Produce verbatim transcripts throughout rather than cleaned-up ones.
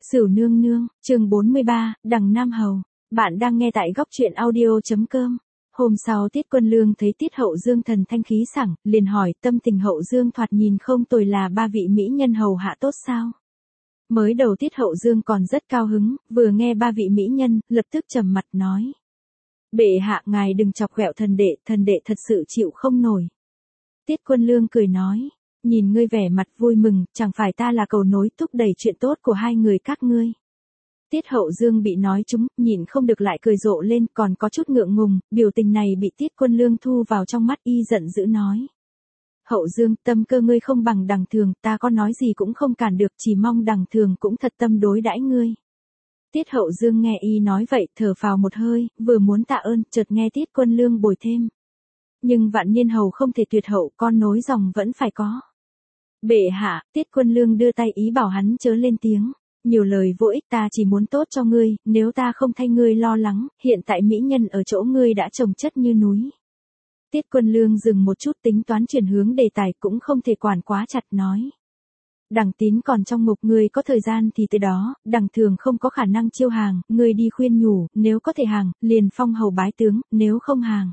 Sửu nương nương, chương bốn mươi ba, Đằng Nam Hầu. Bạn đang nghe tại góc truyện audio.com. Hôm sau Tiết Quân Lương thấy Tiết Hậu Dương thần thanh khí sảng, liền hỏi tâm tình Hậu Dương thoạt nhìn không tồi là ba vị mỹ nhân hầu hạ tốt sao. Mới đầu Tiết Hậu Dương còn rất cao hứng, vừa nghe ba vị mỹ nhân, lập tức trầm mặt nói. Bệ hạ ngài đừng chọc ghẹo thần đệ, thần đệ thật sự chịu không nổi. Tiết Quân Lương cười nói. Nhìn ngươi vẻ mặt vui mừng, chẳng phải ta là cầu nối thúc đẩy chuyện tốt của hai người các ngươi. Tiết Hậu Dương bị nói trúng, nhìn không được lại cười rộ lên, còn có chút ngượng ngùng, biểu tình này bị Tiết Quân Lương thu vào trong mắt, y giận dữ nói. Hậu Dương, tâm cơ ngươi không bằng Đằng Thường, ta có nói gì cũng không cản được, chỉ mong Đằng Thường cũng thật tâm đối đãi ngươi. Tiết Hậu Dương nghe y nói vậy, thở phào một hơi, vừa muốn tạ ơn, chợt nghe Tiết Quân Lương bồi thêm. Nhưng vạn niên hầu không thể tuyệt hậu, con nối dòng vẫn phải có. Bệ hạ, Tiết Quân Lương đưa tay ý bảo hắn chớ lên tiếng. Nhiều lời vô ích, ta chỉ muốn tốt cho ngươi, nếu ta không thay ngươi lo lắng, hiện tại mỹ nhân ở chỗ ngươi đã trồng chất như núi. Tiết Quân Lương dừng một chút tính toán chuyển hướng đề tài, cũng không thể quản quá chặt nói. Đằng Tín còn trong ngục, ngươi có thời gian thì tới đó, Đằng Thường không có khả năng chiêu hàng, ngươi đi khuyên nhủ, nếu có thể hàng, liền phong hầu bái tướng, nếu không hàng.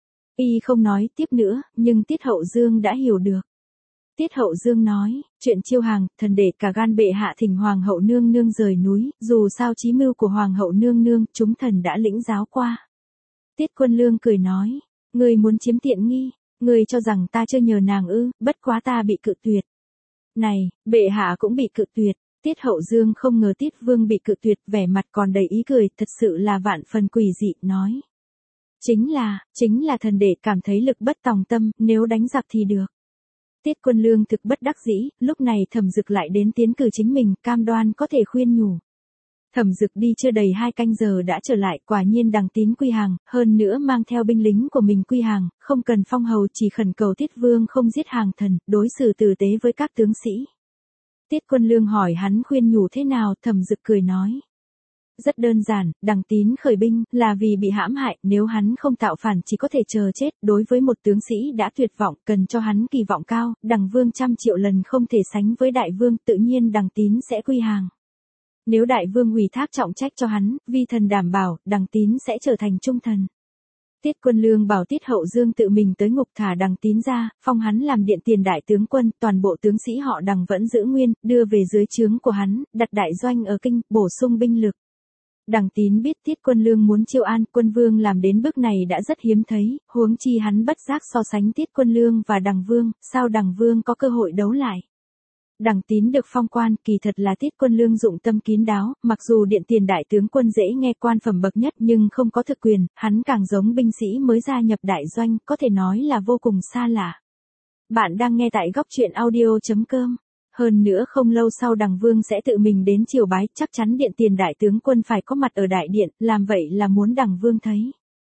Y không nói tiếp nữa, nhưng Tiết Hậu Dương đã hiểu được. Tiết Hậu Dương nói, chuyện chiêu hàng, thần để cả gan bệ hạ thỉnh Hoàng hậu nương nương rời núi, dù sao chí mưu của Hoàng hậu nương nương, chúng thần đã lĩnh giáo qua. Tiết Quân Lương cười nói, ngươi muốn chiếm tiện nghi, ngươi cho rằng ta chưa nhờ nàng ư, bất quá ta bị cự tuyệt. Này, bệ hạ cũng bị cự tuyệt. Tiết Hậu Dương không ngờ Tiết Vương bị cự tuyệt, vẻ mặt còn đầy ý cười, thật sự là vạn phần quỷ dị, nói. Chính là, chính là thần đệ cảm thấy lực bất tòng tâm, nếu đánh giặc thì được. Tiết Quân Lương thực bất đắc dĩ, lúc này Thẩm Dực lại đến tiến cử chính mình, cam đoan có thể khuyên nhủ. Thẩm Dực đi chưa đầy hai canh giờ đã trở lại, quả nhiên Đằng Tín quy hàng, hơn nữa mang theo binh lính của mình quy hàng, không cần phong hầu, chỉ khẩn cầu Tiết Vương không giết hàng thần, đối xử tử tế với các tướng sĩ. Tiết Quân Lương hỏi hắn khuyên nhủ thế nào, Thẩm Dực cười nói. Rất đơn giản, Đằng Tín khởi binh, là vì bị hãm hại, nếu hắn không tạo phản chỉ có thể chờ chết, đối với một tướng sĩ đã tuyệt vọng, cần cho hắn kỳ vọng cao, Đằng Vương trăm triệu lần không thể sánh với Đại Vương, tự nhiên Đằng Tín sẽ quy hàng. Nếu Đại Vương ủy thác trọng trách cho hắn, vi thần đảm bảo, Đằng Tín sẽ trở thành trung thần. Tiết Quân Lương bảo Tiết Hậu Dương tự mình tới ngục thả Đằng Tín ra, phong hắn làm điện tiền đại tướng quân, toàn bộ tướng sĩ họ Đằng vẫn giữ nguyên, đưa về dưới trướng của hắn, đặt đại doanh ở kinh, bổ sung binh lực. Đằng Tín biết Tiết Quân Lương muốn chiêu an Quân Vương làm đến bước này đã rất hiếm thấy, huống chi hắn bất giác so sánh Tiết Quân Lương và Đằng Vương, sao Đằng Vương có cơ hội đấu lại. Đằng Tín được phong quan, kỳ thật là Tiết Quân Lương dụng tâm kín đáo, mặc dù điện tiền đại tướng quân dễ nghe quan phẩm bậc nhất nhưng không có thực quyền, hắn càng giống binh sĩ mới gia nhập đại doanh, có thể nói là vô cùng xa lạ. Bạn đang nghe tại góc truyện audio.com. Hơn nữa không lâu sau Đằng Vương sẽ tự mình đến triều bái, chắc chắn điện tiền đại tướng quân phải có mặt ở đại điện, làm vậy là muốn Đằng Vương thấy.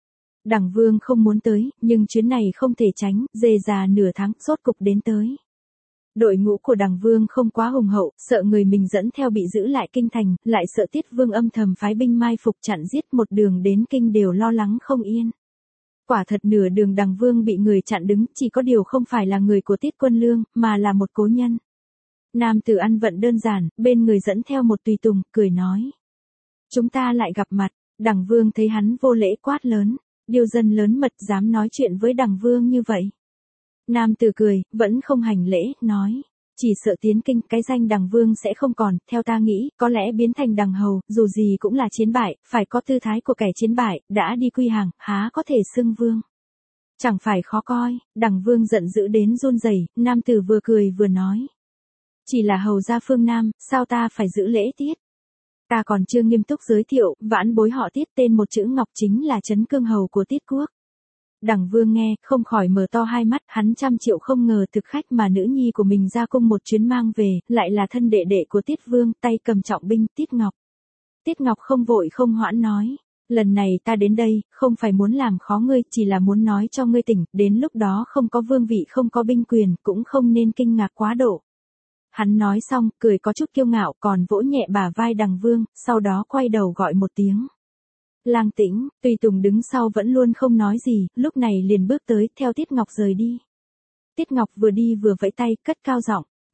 Đằng Vương không muốn tới, nhưng chuyến này không thể tránh, dề già nửa tháng, rốt cục đến tới. Đội ngũ của Đằng Vương không quá hùng hậu, sợ người mình dẫn theo bị giữ lại kinh thành, lại sợ Tiết Vương âm thầm phái binh mai phục chặn giết, một đường đến kinh đều lo lắng không yên. Quả thật nửa đường Đằng Vương bị người chặn đứng, chỉ có điều không phải là người của Tiết Quân Lương, mà là một cố nhân. Nam tử ăn vận đơn giản, bên người dẫn theo một tùy tùng, cười nói. Chúng ta lại gặp mặt, Đằng Vương thấy hắn vô lễ quát lớn, điều dân lớn mật dám nói chuyện với Đằng Vương như vậy. Nam tử cười, vẫn không hành lễ, nói. Chỉ sợ tiến kinh, cái danh Đằng Vương sẽ không còn, theo ta nghĩ, có lẽ biến thành Đằng Hầu, dù gì cũng là chiến bại, phải có tư thái của kẻ chiến bại, đã đi quy hàng, há có thể xưng Vương. Chẳng phải khó coi, Đằng Vương giận dữ đến run rẩy, nam tử vừa cười vừa nói. Chỉ là hầu gia phương Nam, sao ta phải giữ lễ tiết? Ta còn chưa nghiêm túc giới thiệu, vãn bối họ Tiết tên một chữ Ngọc chính là Trấn Cương Hầu của Tiết Quốc. Đằng Vương nghe, không khỏi mở to hai mắt, hắn trăm triệu không ngờ thực khách mà nữ nhi của mình ra cung một chuyến mang về, lại là thân đệ đệ của Tiết Vương, tay cầm trọng binh, Tiết Ngọc. Tiết Ngọc không vội không hoãn nói, lần này ta đến đây, không phải muốn làm khó ngươi, chỉ là muốn nói cho ngươi tỉnh, đến lúc đó không có vương vị không có binh quyền, cũng không nên kinh ngạc quá độ. Hắn nói xong, cười có chút kiêu ngạo, còn vỗ nhẹ bả vai Đằng Vương, sau đó quay đầu gọi một tiếng. Lang Tĩnh, tùy tùng đứng sau vẫn luôn không nói gì, lúc này liền bước tới, theo Tiết Ngọc rời đi. Tiết Ngọc vừa đi vừa vẫy tay, cất cao giọng,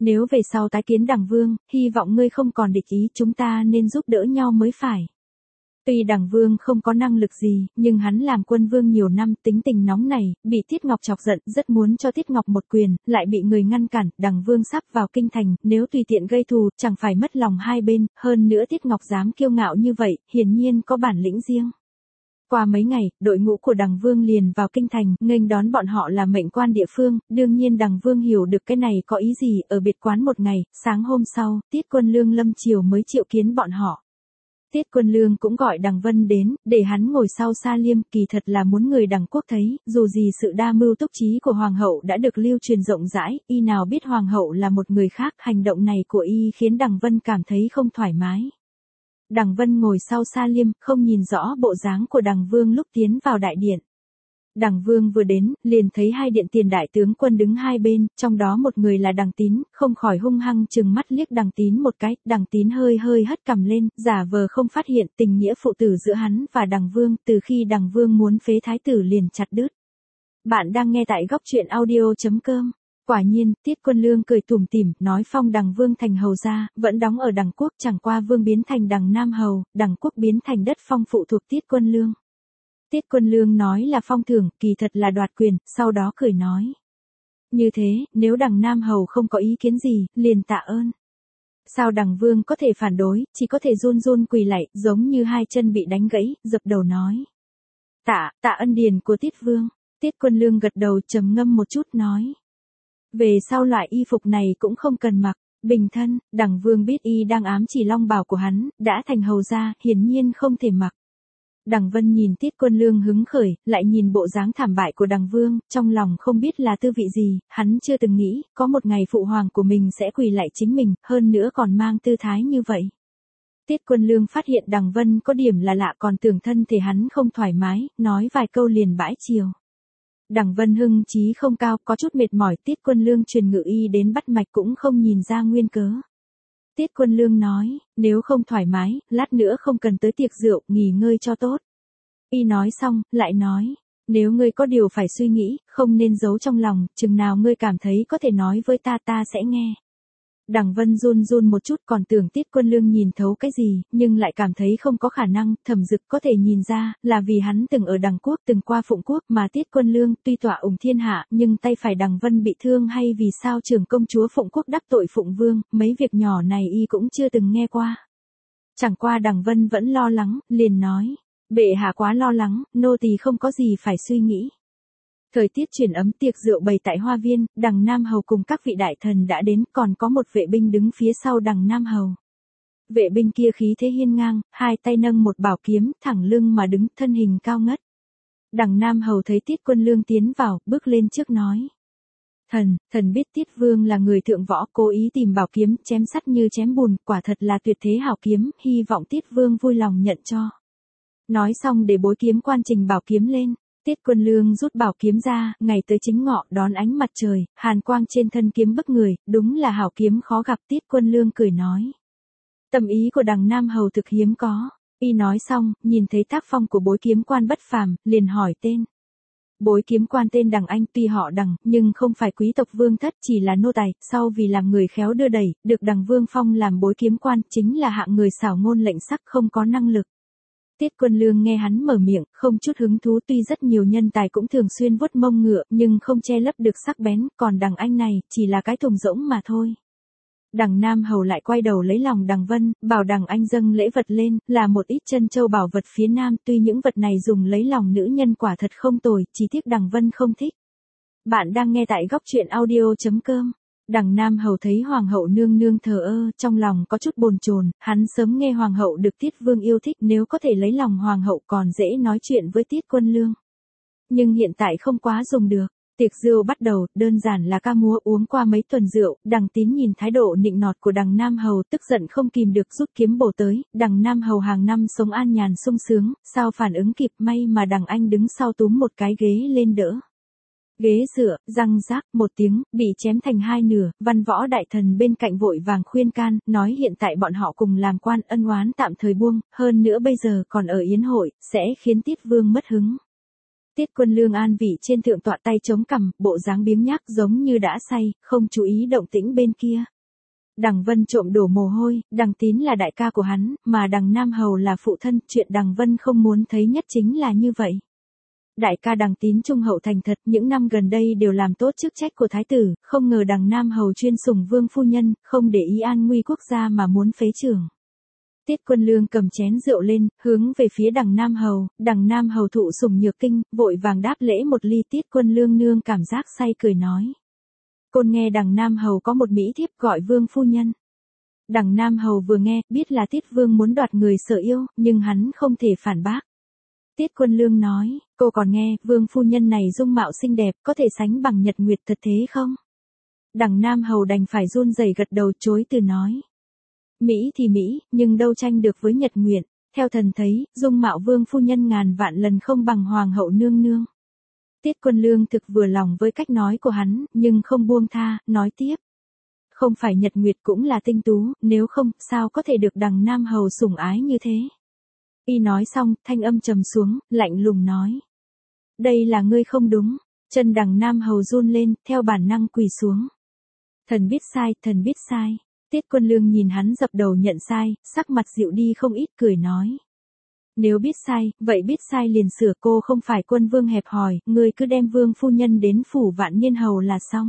Nếu về sau tái kiến Đằng Vương, hy vọng ngươi không còn địch ý, chúng ta nên giúp đỡ nhau mới phải. Tuy Đằng Vương không có năng lực gì, nhưng hắn làm quân vương nhiều năm, tính tình nóng này, bị Tiết Ngọc chọc giận, rất muốn cho Tiết Ngọc một quyền, lại bị người ngăn cản. Đằng Vương sắp vào kinh thành, nếu tùy tiện gây thù, chẳng phải mất lòng hai bên, hơn nữa Tiết Ngọc dám kiêu ngạo như vậy, hiển nhiên có bản lĩnh riêng. Qua mấy ngày, đội ngũ của Đằng Vương liền vào kinh thành, nghênh đón bọn họ là mệnh quan địa phương, đương nhiên Đằng Vương hiểu được cái này có ý gì, ở biệt quán một ngày, sáng hôm sau, Tiết Quân Lương lâm chiều mới triệu kiến bọn họ. Tiết Quân Lương cũng gọi Đằng Vân đến, để hắn ngồi sau Sa Liêm, kỳ thật là muốn người Đằng quốc thấy, dù gì sự đa mưu túc trí của Hoàng hậu đã được lưu truyền rộng rãi, y nào biết Hoàng hậu là một người khác, hành động này của y khiến Đằng Vân cảm thấy không thoải mái. Đằng Vân ngồi sau Sa Liêm, không nhìn rõ bộ dáng của Đằng Vương lúc tiến vào đại điện. Đằng Vương vừa đến, liền thấy hai điện tiền đại tướng quân đứng hai bên, trong đó một người là Đằng Tín, không khỏi hung hăng trừng mắt liếc Đằng Tín một cái, Đằng Tín hơi hơi hất cằm lên, giả vờ không phát hiện tình nghĩa phụ tử giữa hắn và Đằng Vương, từ khi Đằng Vương muốn phế thái tử liền chặt đứt. Bạn đang nghe tại góc truyện audio chấm com. Quả nhiên, Tiết Quân Lương cười tủm tỉm, nói phong Đằng Vương thành hầu gia, vẫn đóng ở Đằng quốc, chẳng qua Vương biến thành Đằng Nam hầu, Đằng quốc biến thành đất phong phụ thuộc Tiết Quân Lương. Tiết Quân Lương nói là phong thưởng, kỳ thật là đoạt quyền, sau đó cười nói. Như thế, nếu Đằng Nam hầu không có ý kiến gì, liền tạ ơn. Sao Đằng Vương có thể phản đối, chỉ có thể run run quỳ lạy, giống như hai chân bị đánh gãy, dập đầu nói. Tạ, tạ ân điền của Tiết Vương. Tiết Quân Lương gật đầu trầm ngâm một chút nói. Về sau loại y phục này cũng không cần mặc, bình thân. Đằng Vương biết y đang ám chỉ long bào của hắn, đã thành hầu gia, hiển nhiên không thể mặc. Đằng Vân nhìn Tiết Quân Lương hứng khởi, lại nhìn bộ dáng thảm bại của Đằng Vương, trong lòng không biết là tư vị gì, hắn chưa từng nghĩ, có một ngày phụ hoàng của mình sẽ quỳ lại chính mình, hơn nữa còn mang tư thái như vậy. Tiết Quân Lương phát hiện Đằng Vân có điểm là lạ, còn tưởng thân thể hắn không thoải mái, nói vài câu liền bãi chiều. Đằng Vân hưng chí không cao, có chút mệt mỏi, Tiết Quân Lương truyền ngự y đến bắt mạch cũng không nhìn ra nguyên cớ. Tiết Quân Lương nói, nếu không thoải mái, lát nữa không cần tới tiệc rượu, nghỉ ngơi cho tốt. Y nói xong, lại nói, nếu ngươi có điều phải suy nghĩ, không nên giấu trong lòng, chừng nào ngươi cảm thấy có thể nói với ta ta sẽ nghe. Đằng Vân run run một chút, còn tưởng Tiết Quân Lương nhìn thấu cái gì, nhưng lại cảm thấy không có khả năng, Thẩm Dực có thể nhìn ra, là vì hắn từng ở Đằng quốc, từng qua Phụng quốc, mà Tiết Quân Lương tuy tọa ủng thiên hạ, nhưng tay phải Đằng Vân bị thương, hay vì sao trưởng công chúa Phụng quốc đắc tội Phụng vương, mấy việc nhỏ này y cũng chưa từng nghe qua. Chẳng qua Đằng Vân vẫn lo lắng, liền nói, bệ hạ quá lo lắng, nô tỳ không có gì phải suy nghĩ. Thời tiết chuyển ấm, tiệc rượu bày tại hoa viên, Đằng Nam hầu cùng các vị đại thần đã đến, còn có một vệ binh đứng phía sau Đằng Nam hầu. Vệ binh kia khí thế hiên ngang, hai tay nâng một bảo kiếm, thẳng lưng mà đứng, thân hình cao ngất. Đằng Nam hầu thấy Tiết Quân Lương tiến vào, bước lên trước nói. Thần, thần biết Tiết Vương là người thượng võ, cố ý tìm bảo kiếm, chém sắt như chém bùn, quả thật là tuyệt thế hảo kiếm, hy vọng Tiết Vương vui lòng nhận cho. Nói xong để bối kiếm quan trình bảo kiếm lên. Tiết Quân Lương rút bảo kiếm ra, ngày tới chính ngọ, đón ánh mặt trời, hàn quang trên thân kiếm bức người, đúng là hảo kiếm khó gặp. Tiết Quân Lương cười nói. Tâm ý của Đằng Nam hầu thực hiếm có. Y nói xong, nhìn thấy tác phong của bối kiếm quan bất phàm, liền hỏi tên. Bối kiếm quan tên Đằng Anh, tuy họ Đằng, nhưng không phải quý tộc vương thất, chỉ là nô tài, sau vì làm người khéo đưa đẩy, được Đằng Vương phong làm bối kiếm quan, chính là hạng người xảo ngôn lệnh sắc, không có năng lực. Tiết Quân Lương nghe hắn mở miệng, không chút hứng thú, tuy rất nhiều nhân tài cũng thường xuyên vuốt mông ngựa, nhưng không che lấp được sắc bén, còn Đằng Anh này, chỉ là cái thùng rỗng mà thôi. Đằng Nam hầu lại quay đầu lấy lòng Đằng Vân, bảo Đằng Anh dâng lễ vật lên, là một ít chân châu bảo vật phía Nam, tuy những vật này dùng lấy lòng nữ nhân quả thật không tồi, chỉ tiếc Đằng Vân không thích. Bạn đang nghe tại góc truyện audio chấm com. Đằng Nam hầu thấy hoàng hậu nương nương thờ ơ, trong lòng có chút bồn chồn, hắn sớm nghe hoàng hậu được Tiết Vương yêu thích, nếu có thể lấy lòng hoàng hậu còn dễ nói chuyện với Tiết Quân Lương. Nhưng hiện tại không quá dùng được. Tiệc rượu bắt đầu, đơn giản là ca múa, uống qua mấy tuần rượu, Đằng Tín nhìn thái độ nịnh nọt của Đằng Nam hầu, tức giận không kìm được rút kiếm bổ tới. Đằng Nam hầu hàng năm sống an nhàn sung sướng, sao phản ứng kịp, may mà Đằng Anh đứng sau túm một cái ghế lên đỡ. Ghế dựa, răng rác, một tiếng, bị chém thành hai nửa, văn võ đại thần bên cạnh vội vàng khuyên can, nói hiện tại bọn họ cùng làm quan, ân oán tạm thời buông, hơn nữa bây giờ còn ở yến hội, sẽ khiến Tiết Vương mất hứng. Tiết Quân Lương an vị trên thượng tọa tay chống cằm, bộ dáng biếng nhác giống như đã say, không chú ý động tĩnh bên kia. Đằng Vân trộm đổ mồ hôi, Đằng Tín là đại ca của hắn, mà Đằng Nam Hầu là phụ thân, chuyện Đằng Vân không muốn thấy nhất chính là như vậy. Đại ca Đằng Tín trung hậu thành thật, những năm gần đây đều làm tốt chức trách của thái tử, không ngờ Đằng Nam Hầu chuyên sủng vương phu nhân, không để ý an nguy quốc gia mà muốn phế trưởng. Tiết Quân Lương cầm chén rượu lên, hướng về phía Đằng Nam Hầu, Đằng Nam Hầu thụ sủng nhược kinh, vội vàng đáp lễ một ly. Tiết Quân Lương nương cảm giác say cười nói. Côn nghe Đằng Nam Hầu có một mỹ thiếp gọi vương phu nhân. Đằng Nam Hầu vừa nghe, biết là Tiết Vương muốn đoạt người sở yêu, nhưng hắn không thể phản bác. Tiết Quân Lương nói, cô còn nghe, vương phu nhân này dung mạo xinh đẹp, có thể sánh bằng Nhật Nguyệt thật thế không? Đằng Nam Hầu đành phải run rẩy gật đầu chối từ nói. Mỹ thì Mỹ, nhưng đâu tranh được với Nhật Nguyệt, theo thần thấy, dung mạo vương phu nhân ngàn vạn lần không bằng hoàng hậu nương nương. Tiết Quân Lương thực vừa lòng với cách nói của hắn, nhưng không buông tha, nói tiếp. Không phải Nhật Nguyệt cũng là tinh tú, nếu không, sao có thể được Đằng Nam Hầu sủng ái như thế? Y nói xong, thanh âm trầm xuống, lạnh lùng nói. Đây là ngươi không đúng. Chân Đằng Nam Hầu run lên, theo bản năng quỳ xuống. Thần biết sai, thần biết sai. Tiết Quân Lương nhìn hắn dập đầu nhận sai, sắc mặt dịu đi không ít, cười nói. Nếu biết sai, vậy biết sai liền sửa, cô không phải quân vương hẹp hòi, ngươi cứ đem vương phu nhân đến phủ Vạn Niên Hầu là xong.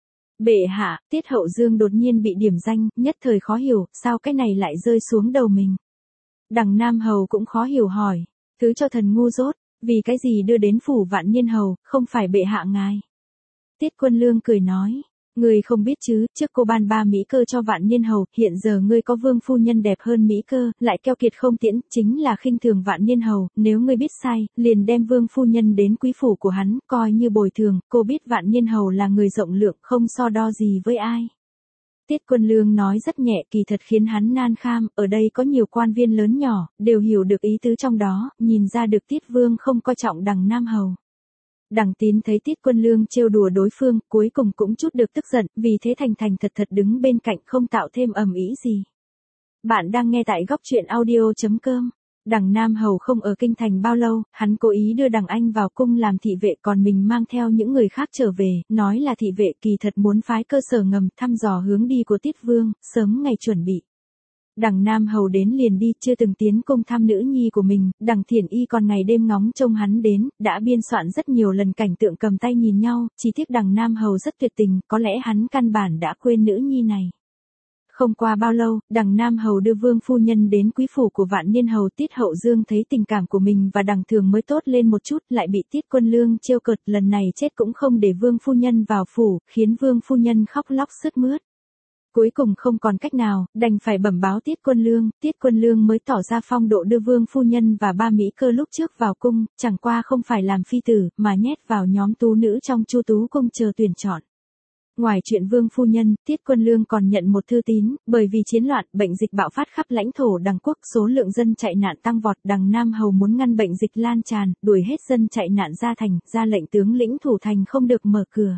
Bệ hạ, Tiết Hậu Dương đột nhiên bị điểm danh, nhất thời khó hiểu, sao cái này lại rơi xuống đầu mình. Đằng Nam Hầu cũng khó hiểu hỏi, thứ cho thần ngu dốt, vì cái gì đưa đến phủ Vạn Niên Hầu, không phải bệ hạ ngài. Tiết Quân Lương cười nói, ngươi không biết chứ, trước cô ban ba mỹ cơ cho Vạn Niên Hầu, hiện giờ ngươi có vương phu nhân đẹp hơn mỹ cơ, lại keo kiệt không tiễn, chính là khinh thường Vạn Niên Hầu, nếu ngươi biết sai, liền đem vương phu nhân đến quý phủ của hắn, coi như bồi thường, cô biết Vạn Niên Hầu là người rộng lượng, không so đo gì với ai. Tiết Quân Lương nói rất nhẹ, kỳ thật khiến hắn nan kham, ở đây có nhiều quan viên lớn nhỏ, đều hiểu được ý tứ trong đó, nhìn ra được Tiết Vương không coi trọng Đằng Nam Hầu. Đằng Tín thấy Tiết Quân Lương trêu đùa đối phương, cuối cùng cũng chút được tức giận, vì thế thành thành thật thật đứng bên cạnh không tạo thêm ầm ĩ gì. Bạn đang nghe tại góc truyện audio chấm com. Đằng Nam Hầu không ở kinh thành bao lâu, hắn cố ý đưa Đằng Anh vào cung làm thị vệ, còn mình mang theo những người khác trở về, nói là thị vệ, kỳ thật muốn phái cơ sở ngầm thăm dò hướng đi của Tiết Vương, sớm ngày chuẩn bị. Đằng Nam Hầu đến liền đi, chưa từng tiến cung thăm nữ nhi của mình, Đằng Thiển Y còn ngày đêm ngóng trông hắn đến, đã biên soạn rất nhiều lần cảnh tượng cầm tay nhìn nhau, chỉ tiếc Đằng Nam Hầu rất tuyệt tình, có lẽ hắn căn bản đã quên nữ nhi này. Không qua bao lâu, Đằng Nam Hầu đưa vương phu nhân đến quý phủ của Vạn Niên Hầu. Tiết Hậu Dương thấy tình cảm của mình và Đằng Thường mới tốt lên một chút, lại bị Tiết Quân Lương trêu cợt, lần này chết cũng không để vương phu nhân vào phủ, khiến vương phu nhân khóc lóc sướt mướt. Cuối cùng không còn cách nào, đành phải bẩm báo Tiết Quân Lương, Tiết Quân Lương mới tỏ ra phong độ đưa vương phu nhân và ba mỹ cơ lúc trước vào cung, chẳng qua không phải làm phi tử, mà nhét vào nhóm tú nữ trong Chu Tú cung chờ tuyển chọn. Ngoài chuyện vương phu nhân, Tiết Quân Lương còn nhận một thư tín, bởi vì chiến loạn, bệnh dịch bạo phát khắp lãnh thổ Đằng quốc, số lượng dân chạy nạn tăng vọt, Đằng Nam Hầu muốn ngăn bệnh dịch lan tràn, đuổi hết dân chạy nạn ra thành, ra lệnh tướng lĩnh thủ thành không được mở cửa.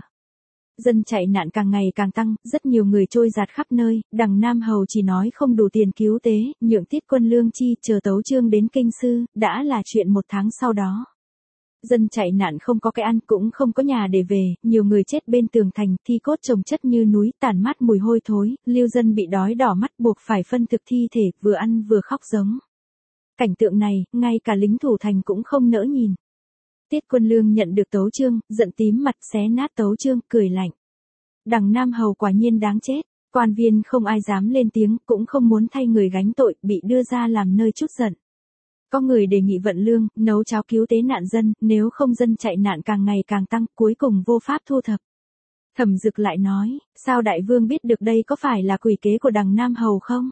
Dân chạy nạn càng ngày càng tăng, rất nhiều người trôi dạt khắp nơi, Đằng Nam Hầu chỉ nói không đủ tiền cứu tế, nhượng Tiết Quân Lương chi, chờ tấu chương đến kinh sư, đã là chuyện một tháng sau đó. Dân chạy nạn không có cái ăn, cũng không có nhà để về, nhiều người chết bên tường thành, thi cốt chồng chất như núi, tản mát mùi hôi thối, lưu dân bị đói đỏ mắt buộc phải phân thực thi thể, vừa ăn vừa khóc giống. Cảnh tượng này, ngay cả lính thủ thành cũng không nỡ nhìn. Tiết Quân Lương nhận được tấu chương, giận tím mặt, xé nát tấu chương, cười lạnh. Đằng Nam Hầu quả nhiên đáng chết, quan viên không ai dám lên tiếng, cũng không muốn thay người gánh tội, bị đưa ra làm nơi trút giận. Có người đề nghị vận lương, nấu cháo cứu tế nạn dân, nếu không dân chạy nạn càng ngày càng tăng, cuối cùng vô pháp thu thập. Thẩm Dực lại nói, sao đại vương biết được đây có phải là quỷ kế của Đằng Nam Hầu không?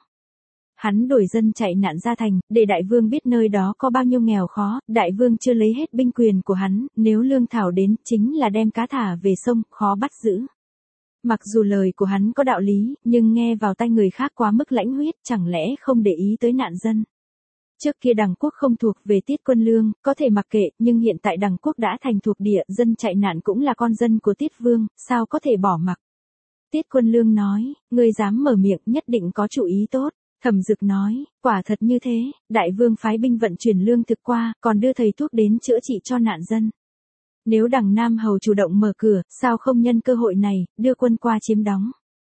Hắn đuổi dân chạy nạn ra thành, để đại vương biết nơi đó có bao nhiêu nghèo khó, đại vương chưa lấy hết binh quyền của hắn, nếu lương thảo đến, chính là đem cá thả về sông, khó bắt giữ. Mặc dù lời của hắn có đạo lý, nhưng nghe vào tai người khác quá mức lãnh huyết, chẳng lẽ không để ý tới nạn dân. Trước kia Đằng quốc không thuộc về Tiết Quân Lương, có thể mặc kệ, nhưng hiện tại Đằng quốc đã thành thuộc địa, dân chạy nạn cũng là con dân của Tiết Vương, sao có thể bỏ mặc. Tiết Quân Lương nói, ngươi dám mở miệng nhất định có chủ ý tốt. Thẩm Dực nói, quả thật như thế, đại vương phái binh vận chuyển lương thực qua, còn đưa thầy thuốc đến chữa trị cho nạn dân. Nếu Đằng Nam Hầu chủ động mở cửa, sao không nhân cơ hội này, đưa quân qua chiếm đóng.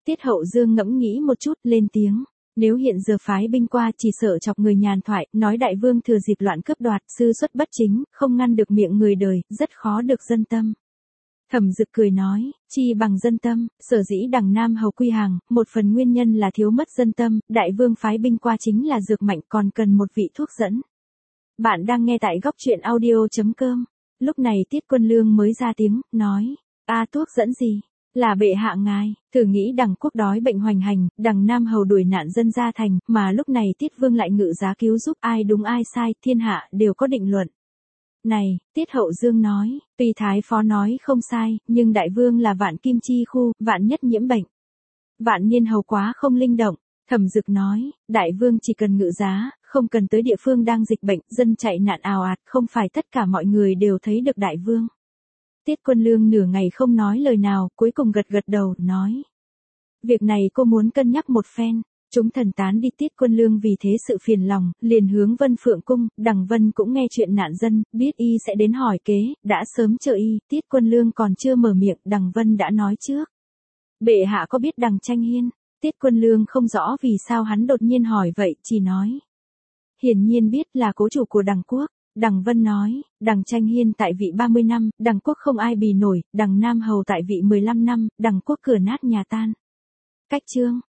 Tiết Hậu Dương ngẫm nghĩ một chút, lên tiếng. Nếu hiện giờ phái binh qua chỉ sợ chọc người nhàn thoại, nói đại vương thừa dịp loạn cướp đoạt, sư xuất bất chính, không ngăn được miệng người đời, rất khó được dân tâm. Thẩm Dực cười nói, chi bằng dân tâm, sở dĩ đằng Nam Hầu quy hàng, một phần nguyên nhân là thiếu mất dân tâm, đại vương phái binh qua chính là dược mạnh còn cần một vị thuốc dẫn. Bạn đang nghe tại góc truyện audio.com. Lúc này Tiết Quân Lương mới ra tiếng, nói, a thuốc dẫn gì? Là bệ hạ ngài, thử nghĩ đằng quốc đói bệnh hoành hành, đằng Nam Hầu đuổi nạn dân ra thành, mà lúc này Tiết Vương lại ngự giá cứu giúp, ai đúng ai sai, thiên hạ đều có định luận. Này, Tiết Hậu Dương nói, tuy Thái Phó nói không sai, nhưng đại vương là vạn kim chi khu, vạn nhất nhiễm bệnh. Vạn niên hầu quá không linh động. Thẩm Dực nói, đại vương chỉ cần ngự giá, không cần tới địa phương đang dịch bệnh, dân chạy nạn ào ạt, không phải tất cả mọi người đều thấy được đại vương. Tiết Quân Lương nửa ngày không nói lời nào, cuối cùng gật gật đầu, nói. Việc này cô muốn cân nhắc một phen. Chúng thần tán đi. Tiết Quân Lương vì thế sự phiền lòng, liền hướng Vân Phượng cung, đằng Vân cũng nghe chuyện nạn dân, biết y sẽ đến hỏi kế, đã sớm chờ y. Tiết Quân Lương còn chưa mở miệng, đằng Vân đã nói trước. Bệ hạ có biết đằng Tranh Hiên? Tiết Quân Lương không rõ vì sao hắn đột nhiên hỏi vậy, chỉ nói. Hiển nhiên biết là cố chủ của đằng quốc. Đằng Vân nói, đằng Tranh Hiên tại vị ba mươi năm, đằng quốc không ai bì nổi, đằng Nam Hầu tại vị mười lăm năm, đằng quốc cửa nát nhà tan. Cách chương.